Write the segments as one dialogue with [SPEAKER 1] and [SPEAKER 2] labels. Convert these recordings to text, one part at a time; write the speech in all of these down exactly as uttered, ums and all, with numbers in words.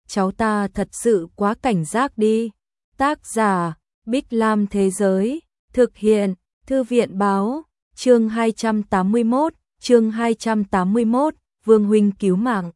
[SPEAKER 1] cháu ta thật sự quá cảnh giác đi. Tác giả Bích Lam Thế Giới, thực hiện Thư viện Báo, chương hai trăm tám mươi mốt, chương hai trăm tám mươi mốt, Vương huynh cứu mạng.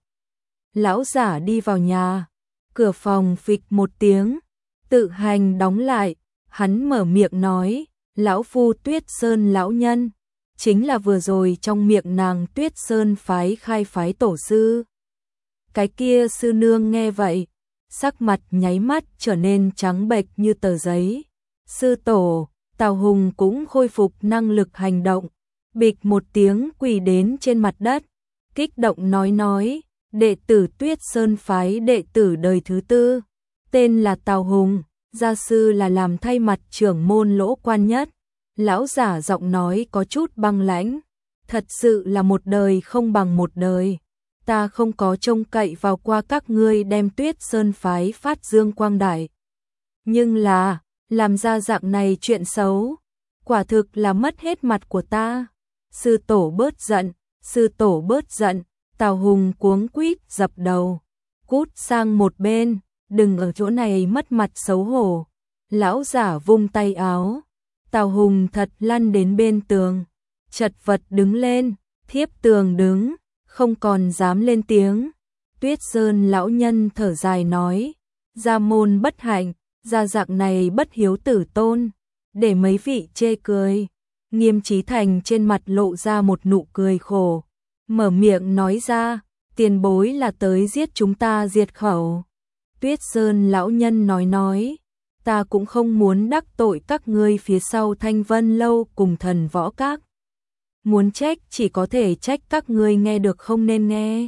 [SPEAKER 1] Lão giả đi vào nhà, cửa phòng phịch một tiếng, tự hành đóng lại, hắn mở miệng nói, lão phu Tuyết Sơn lão nhân, chính là vừa rồi trong miệng nàng Tuyết Sơn phái khai phái tổ sư. Cái kia sư nương nghe vậy, sắc mặt nháy mắt trở nên trắng bệch như tờ giấy. Sư tổ, Tào Hùng cũng khôi phục năng lực hành động, bịch một tiếng quỳ đến trên mặt đất, kích động nói nói, đệ tử Tuyết Sơn phái đệ tử đời thứ tư, tên là Tào Hùng, gia sư là làm thay mặt trưởng môn Lỗ Quan Nhất. Lão giả giọng nói có chút băng lãnh, thật sự là một đời không bằng một đời. Ta không có trông cậy vào qua các ngươi đem Tuyết Sơn phái phát dương quang đại. Nhưng là, làm ra dạng này chuyện xấu, quả thực là mất hết mặt của ta. Sư tổ bớt giận, sư tổ bớt giận, Tào Hùng cuống quýt dập đầu. Cút sang một bên, đừng ở chỗ này mất mặt xấu hổ. Lão giả vung tay áo, Tào Hùng thật lăn đến bên tường, chật vật đứng lên, thiếp tường đứng, không còn dám lên tiếng. Tuyết Sơn lão nhân thở dài nói, gia môn bất hạnh, gia dạng này bất hiếu tử tôn, để mấy vị chê cười. Nghiêm Chí Thành trên mặt lộ ra một nụ cười khổ, mở miệng nói ra, tiền bối là tới giết chúng ta diệt khẩu. Tuyết Sơn lão nhân nói nói, ta cũng không muốn đắc tội các ngươi phía sau Thanh Vân Lâu cùng Thần Võ Các. Muốn trách chỉ có thể trách các ngươi nghe được không nên nghe.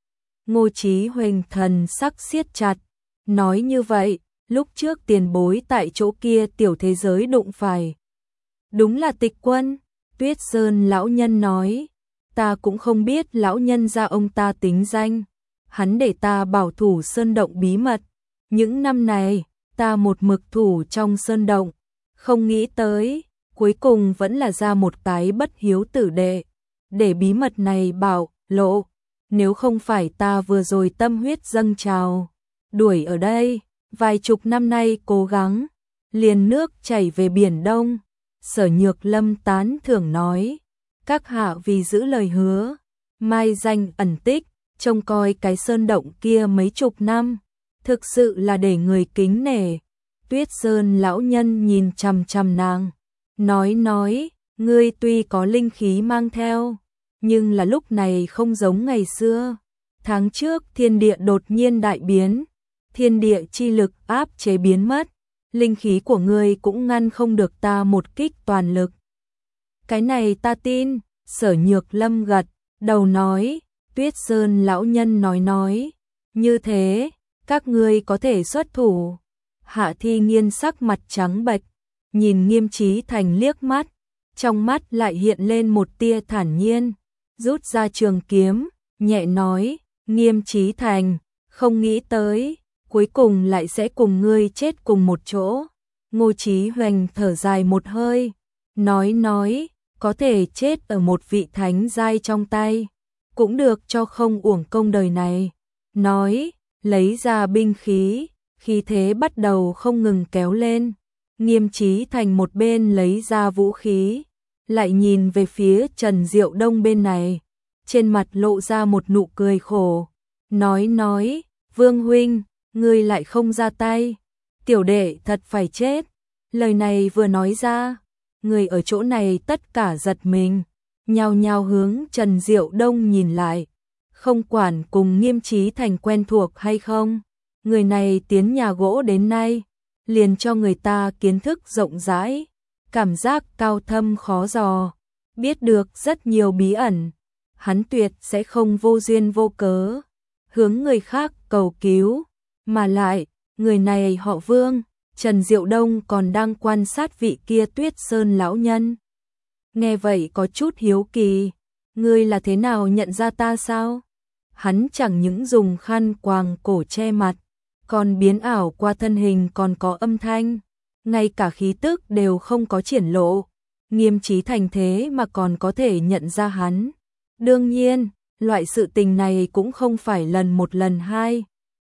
[SPEAKER 1] Ngô Chí Huỳnh thần sắc siết chặt, nói như vậy, lúc trước tiền bối tại chỗ kia tiểu thế giới đụng phải. Đúng là Tịch Quân. Tuyết Sơn lão nhân nói, ta cũng không biết lão nhân gia ông ta tính danh. Hắn để ta bảo thủ sơn động bí mật. Những năm này, ta một mực thủ trong sơn động, không nghĩ tới, cuối cùng vẫn là ra một cái bất hiếu tử đệ, để bí mật này bảo lộ, nếu không phải ta vừa rồi tâm huyết dâng trào, đuổi ở đây, vài chục năm nay cố gắng, liền nước chảy về Biển Đông. Sở Nhược Lâm tán thưởng nói, các hạ vì giữ lời hứa, mai danh ẩn tích, trông coi cái sơn động kia mấy chục năm, thực sự là để người kính nể. Tuyết Sơn lão nhân nhìn chằm chằm nàng, nói nói, ngươi tuy có linh khí mang theo, nhưng là lúc này không giống ngày xưa. Tháng trước thiên địa đột nhiên đại biến, thiên địa chi lực áp chế biến mất, linh khí của ngươi cũng ngăn không được ta một kích toàn lực. Cái này ta tin. Sở Nhược Lâm gật đầu nói. Tuyết Sơn lão nhân nói nói, như thế, các ngươi có thể xuất thủ. Hạ Thi Nghiên sắc mặt trắng bệch, nhìn Nghiêm Chí Thành liếc mắt, trong mắt lại hiện lên một tia thản nhiên, rút ra trường kiếm, nhẹ nói, Nghiêm Chí Thành, không nghĩ tới, cuối cùng lại sẽ cùng ngươi chết cùng một chỗ. Ngô Chí Hoành thở dài một hơi, nói nói, có thể chết ở một vị thánh giai trong tay, cũng được cho không uổng công đời này. Nói, lấy ra binh khí, khí thế bắt đầu không ngừng kéo lên. Nghiêm Chí Thành một bên lấy ra vũ khí, lại nhìn về phía Trần Diệu Đông bên này, trên mặt lộ ra một nụ cười khổ, nói nói, Vương huynh, ngươi lại không ra tay, tiểu đệ thật phải chết. Lời này vừa nói ra, người ở chỗ này tất cả giật mình, nhao nhao hướng Trần Diệu Đông nhìn lại, không quản cùng Nghiêm Chí Thành quen thuộc hay không, người này tiến nhà gỗ đến nay, liền cho người ta kiến thức rộng rãi, cảm giác cao thâm khó dò, biết được rất nhiều bí ẩn, hắn tuyệt sẽ không vô duyên vô cớ hướng người khác cầu cứu, mà lại, người này họ Vương. Trần Diệu Đông còn đang quan sát vị kia Tuyết Sơn lão nhân. Nghe vậy có chút hiếu kỳ, ngươi là thế nào nhận ra ta sao? Hắn chẳng những dùng khăn quàng cổ che mặt, còn biến ảo qua thân hình còn có âm thanh, ngay cả khí tức đều không có triển lộ. Nghiêm Chí Thành thế mà còn có thể nhận ra hắn. Đương nhiên, loại sự tình này cũng không phải lần một lần hai.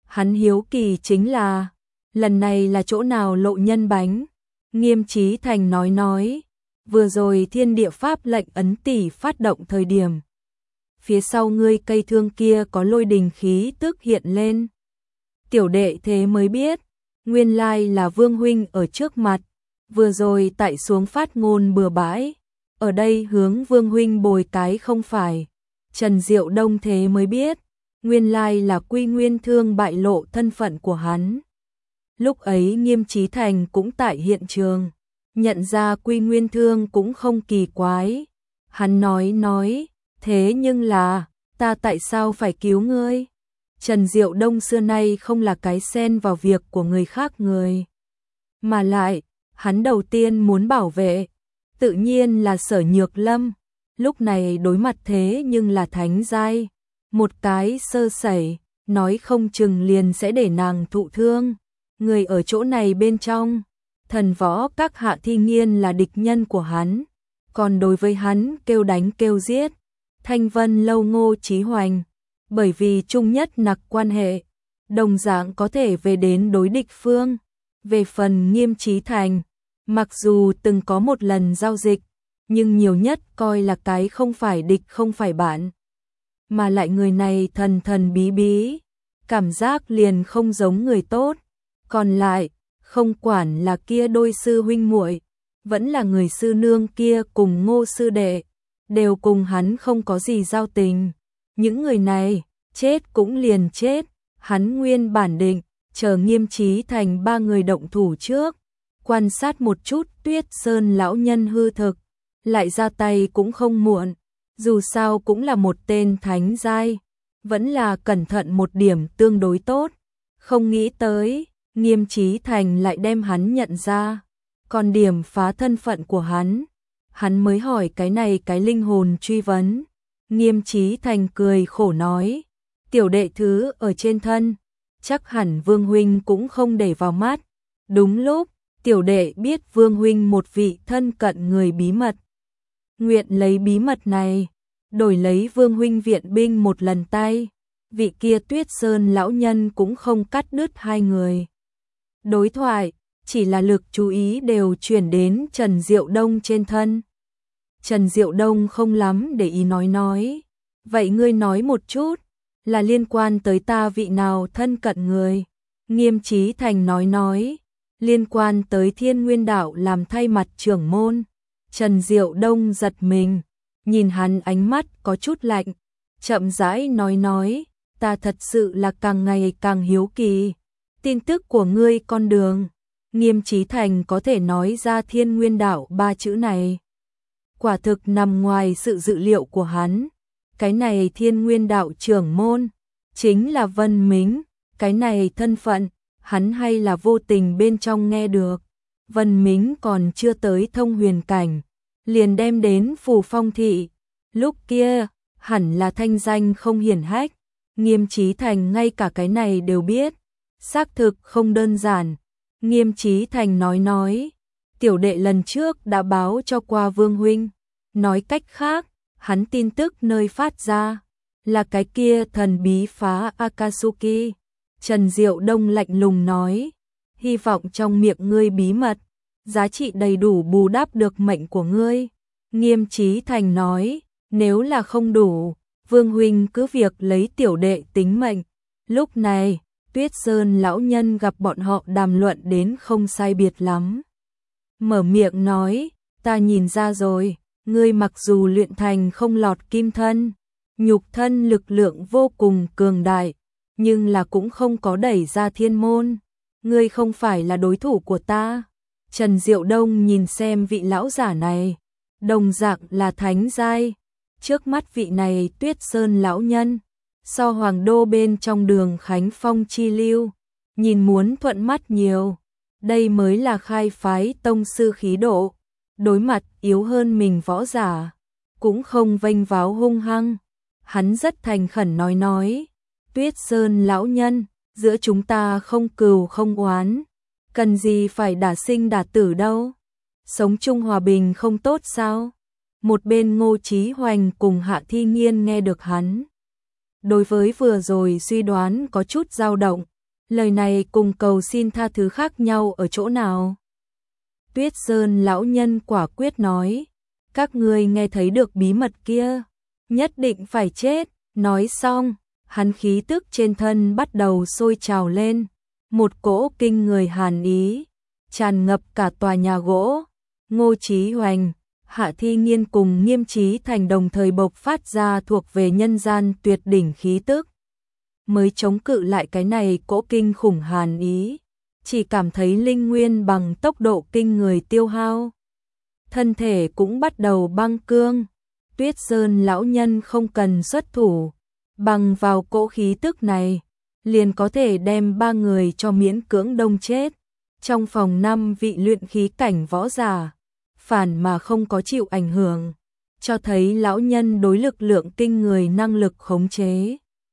[SPEAKER 1] Hắn hiếu kỳ chính là, lần này là chỗ nào lộ nhân bánh? Nghiêm Chí Thành nói nói, vừa rồi thiên địa pháp lệnh ấn tỷ phát động thời điểm. Phía sau ngươi cây thương kia có lôi đình khí tức hiện lên. Tiểu đệ thế mới biết, nguyên lai là Vương huynh ở trước mặt, vừa rồi tại xuống phát ngôn bừa bãi, ở đây hướng Vương huynh bồi cái không phải. Trần Diệu Đông thế mới biết, nguyên lai là Quy Nguyên Thương bại lộ thân phận của hắn. Lúc ấy Nghiêm Chí Thành cũng tại hiện trường, nhận ra Quy Nguyên Thương cũng không kỳ quái. Hắn nói nói, thế nhưng là, ta tại sao phải cứu ngươi? Trần Diệu Đông xưa nay không là cái xen vào việc của người khác người. Mà lại, hắn đầu tiên muốn bảo vệ, tự nhiên là Sở Nhược Lâm. Lúc này đối mặt thế nhưng là thánh giai. Một cái sơ sẩy, nói không chừng liền sẽ để nàng thụ thương. Người ở chỗ này bên trong, thần võ các Hạ Thi Nghiên là địch nhân của hắn. Còn đối với hắn kêu đánh kêu giết, Thanh Vân Lâu Ngô Chí Hoành, bởi vì chung nhất nặc quan hệ, đồng dạng có thể về đến đối địch phương. Về phần Nghiêm Chí Thành, mặc dù từng có một lần giao dịch, nhưng nhiều nhất coi là cái không phải địch không phải bạn. Mà lại người này thần thần bí bí, cảm giác liền không giống người tốt. Còn lại, không quản là kia đôi sư huynh muội, vẫn là người sư nương kia cùng Ngô sư đệ, đều cùng hắn không có gì giao tình. Những người này, chết cũng liền chết, hắn nguyên bản định, chờ Nghiêm Chí Thành ba người động thủ trước, quan sát một chút Tuyết Sơn lão nhân hư thực, lại ra tay cũng không muộn, dù sao cũng là một tên thánh giai, vẫn là cẩn thận một điểm tương đối tốt. Không nghĩ tới, Nghiêm Chí Thành lại đem hắn nhận ra, còn điểm phá thân phận của hắn, hắn mới hỏi cái này cái linh hồn truy vấn. Nghiêm Chí Thành cười khổ nói, tiểu đệ thứ ở trên thân, chắc hẳn Vương huynh cũng không để vào mắt. Đúng lúc, tiểu đệ biết Vương huynh một vị thân cận người bí mật. Nguyện lấy bí mật này, đổi lấy Vương huynh viện binh một lần tay. Vị kia Tuyết Sơn lão nhân cũng không cắt đứt hai người đối thoại, chỉ là lực chú ý đều chuyển đến Trần Diệu Đông trên thân. Trần Diệu Đông không lắm để ý nói nói, vậy ngươi nói một chút, là liên quan tới ta vị nào thân cận người? Nghiêm Chí Thành nói nói, liên quan tới Thiên Nguyên Đạo làm thay mặt trưởng môn. Trần Diệu Đông giật mình, nhìn hắn ánh mắt có chút lạnh, chậm rãi nói nói, ta thật sự là càng ngày càng hiếu kỳ. Tin tức của ngươi con đường. Nghiêm Chí Thành có thể nói ra Thiên Nguyên Đạo ba chữ này, quả thực nằm ngoài sự dự liệu của hắn. Cái này Thiên Nguyên Đạo trưởng môn chính là Vân Mính, cái này thân phận, hắn hay là vô tình bên trong nghe được. Vân Mính còn chưa tới thông huyền cảnh, liền đem đến Phù Phong thị, lúc kia hẳn là thanh danh không hiển hách. Nghiêm Chí Thành ngay cả cái này đều biết, xác thực không đơn giản. Nghiêm Chí Thành nói nói, tiểu đệ lần trước đã báo cho qua Vương huynh, nói cách khác, hắn tin tức nơi phát ra là cái kia thần bí phá Akatsuki. Trần Diệu Đông lạnh lùng nói, hy vọng trong miệng ngươi bí mật, giá trị đầy đủ bù đắp được mệnh của ngươi. Nghiêm Chí Thành nói, nếu là không đủ, Vương huynh cứ việc lấy tiểu đệ tính mệnh. Lúc này, Tuyết Sơn lão nhân gặp bọn họ đàm luận đến không sai biệt lắm. Mở miệng nói, ta nhìn ra rồi, ngươi mặc dù luyện thành không lọt kim thân, nhục thân lực lượng vô cùng cường đại, nhưng là cũng không có đẩy ra thiên môn. Ngươi không phải là đối thủ của ta. Trần Diệu Đông nhìn xem vị lão giả này, đồng dạng là thánh giai. Trước mắt vị này Tuyết Sơn lão nhân, so Hoàng Đô bên trong Đường Khánh Phong chi lưu, nhìn muốn thuận mắt nhiều. Đây mới là khai phái tông sư khí độ, đối mặt yếu hơn mình võ giả, cũng không vênh váo hung hăng. Hắn rất thành khẩn nói nói, Tuyết Sơn lão nhân, giữa chúng ta không cừu không oán, cần gì phải đả sinh đả tử đâu, sống chung hòa bình không tốt sao? Một bên Ngô Chí Hoành cùng Hạ Thi Nghiên nghe được hắn đối với vừa rồi suy đoán có chút dao động, Lời này cùng cầu xin tha thứ khác nhau ở chỗ nào? Tuyết Sơn lão nhân quả quyết nói, các ngươi nghe thấy được bí mật kia, nhất định phải chết. Nói xong, hắn khí tức trên thân bắt đầu sôi trào lên, một cỗ kinh người hàn ý tràn ngập cả tòa nhà gỗ. Ngô Chí Hoành, Hạ Thi Nghiên cùng Nghiêm Chí Thành đồng thời bộc phát ra thuộc về nhân gian tuyệt đỉnh khí tức, mới chống cự lại cái này cỗ kinh khủng hàn ý, chỉ cảm thấy linh nguyên bằng tốc độ kinh người tiêu hao, thân thể cũng bắt đầu băng cương. Tuyết Sơn lão nhân không cần xuất thủ, bằng vào cỗ khí tức này, liền có thể đem ba người cho miễn cưỡng đông chết. Trong phòng năm vị luyện khí cảnh võ giả, phản mà không có chịu ảnh hưởng, cho thấy lão nhân đối lực lượng kinh người năng lực khống chế.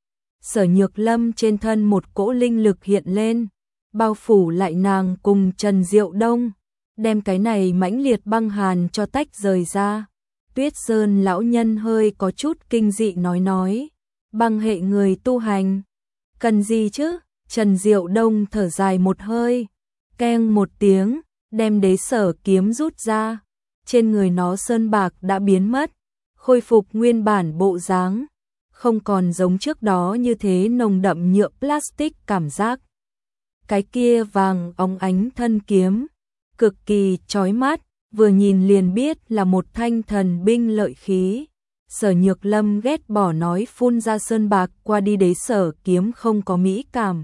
[SPEAKER 1] Sở Nhược Lâm trên thân một cỗ linh lực hiện lên, bao phủ lại nàng cùng Trần Diệu Đông, đem cái này mãnh liệt băng hàn cho tách rời ra. Tuyết Sơn lão nhân hơi có chút kinh dị nói nói, băng hệ người tu hành, cần gì chứ? Trần Diệu Đông thở dài một hơi, keng một tiếng, đem đế sở kiếm rút ra, trên người nó sơn bạc đã biến mất, khôi phục nguyên bản bộ dáng, không còn giống trước đó như thế nồng đậm nhựa plastic cảm giác. Cái kia vàng óng ánh thân kiếm, cực kỳ chói mắt, vừa nhìn liền biết là một thanh thần binh lợi khí. Sở Nhược Lâm ghét bỏ nói phun ra sơn bạc qua đi đế sở kiếm không có mỹ cảm.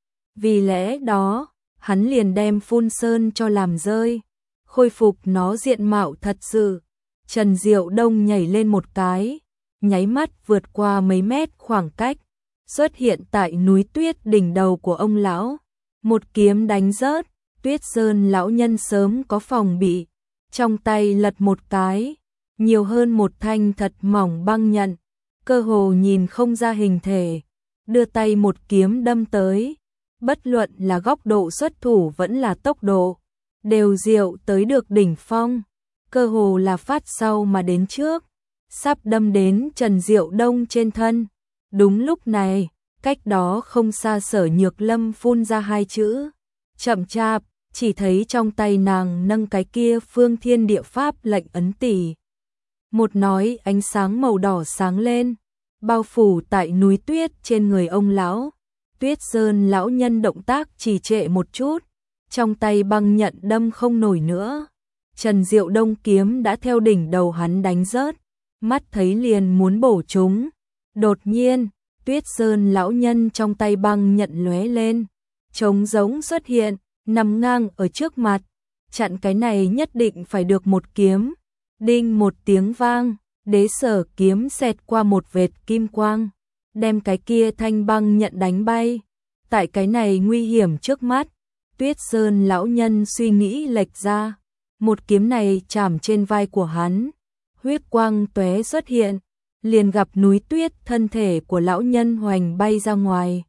[SPEAKER 1] Vì lẽ đó, hắn liền đem phun sơn cho làm rơi, khôi phục nó diện mạo thật sự. Trần Diệu Đông nhảy lên một cái, nháy mắt vượt qua mấy mét khoảng cách, xuất hiện tại núi tuyết đỉnh đầu của ông lão. Một kiếm đánh rớt, Tuyết Sơn lão nhân sớm có phòng bị, trong tay lật một cái, nhiều hơn một thanh thật mỏng băng nhận, cơ hồ nhìn không ra hình thể, đưa tay một kiếm đâm tới, bất luận là góc độ xuất thủ vẫn là tốc độ, đều diệu tới được đỉnh phong, cơ hồ là phát sau mà đến trước, sắp đâm đến Trần Diệu Đông trên thân. Đúng lúc này, cách đó không xa Sở Nhược Lâm phun ra hai chữ, chậm chạp, chỉ thấy trong tay nàng nâng cái kia phương thiên địa pháp lệnh ấn tỷ. Một nói ánh sáng màu đỏ sáng lên, bao phủ tại núi tuyết trên người ông lão. Tuyết Sơn lão nhân động tác trì trệ một chút, trong tay băng nhận đâm không nổi nữa. Trần Diệu Đông kiếm đã theo đỉnh đầu hắn đánh rớt, mắt thấy liền muốn bổ chúng. Đột nhiên, Tuyết Sơn lão nhân trong tay băng nhận lóe lên, trống giống xuất hiện, nằm ngang ở trước mặt, chặn cái này nhất định phải được một kiếm. Đinh một tiếng vang, đế sở kiếm xẹt qua một vệt kim quang, đem cái kia thanh băng nhận đánh bay. Tại cái này nguy hiểm trước mắt, Tuyết Sơn lão nhân suy nghĩ lệch ra, một kiếm này chạm trên vai của hắn, huyết quang tóe xuất hiện, liền gặp núi tuyết thân thể của lão nhân hoành bay ra ngoài,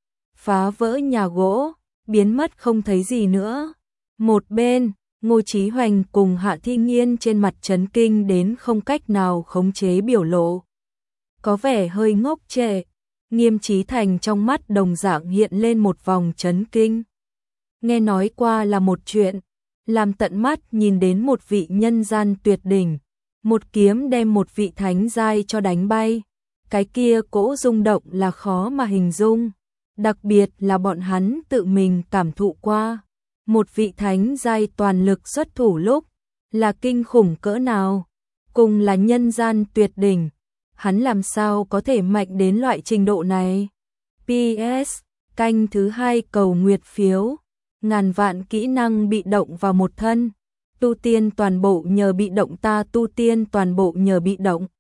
[SPEAKER 1] phá vỡ nhà gỗ, biến mất không thấy gì nữa. Một bên, Ngô Chí Hoành cùng Hạ Thi Nghiên trên mặt chấn kinh đến không cách nào khống chế biểu lộ, có vẻ hơi ngốc trệ. Nghiêm Chí Thành trong mắt đồng dạng hiện lên một vòng chấn kinh. Nghe nói qua là một chuyện, làm tận mắt nhìn đến một vị nhân gian tuyệt đỉnh, một kiếm đem một vị thánh giai cho đánh bay. Cái kia cỗ rung động là khó mà hình dung, đặc biệt là bọn hắn tự mình cảm thụ qua. Một vị thánh giai toàn lực xuất thủ lúc, là kinh khủng cỡ nào, cùng là nhân gian tuyệt đỉnh, hắn làm sao có thể mạnh đến loại trình độ này. pê ét, canh thứ hai cầu nguyệt phiếu, ngàn vạn kỹ năng bị động vào một thân, tu tiên toàn bộ nhờ bị động ta tu tiên toàn bộ nhờ bị động.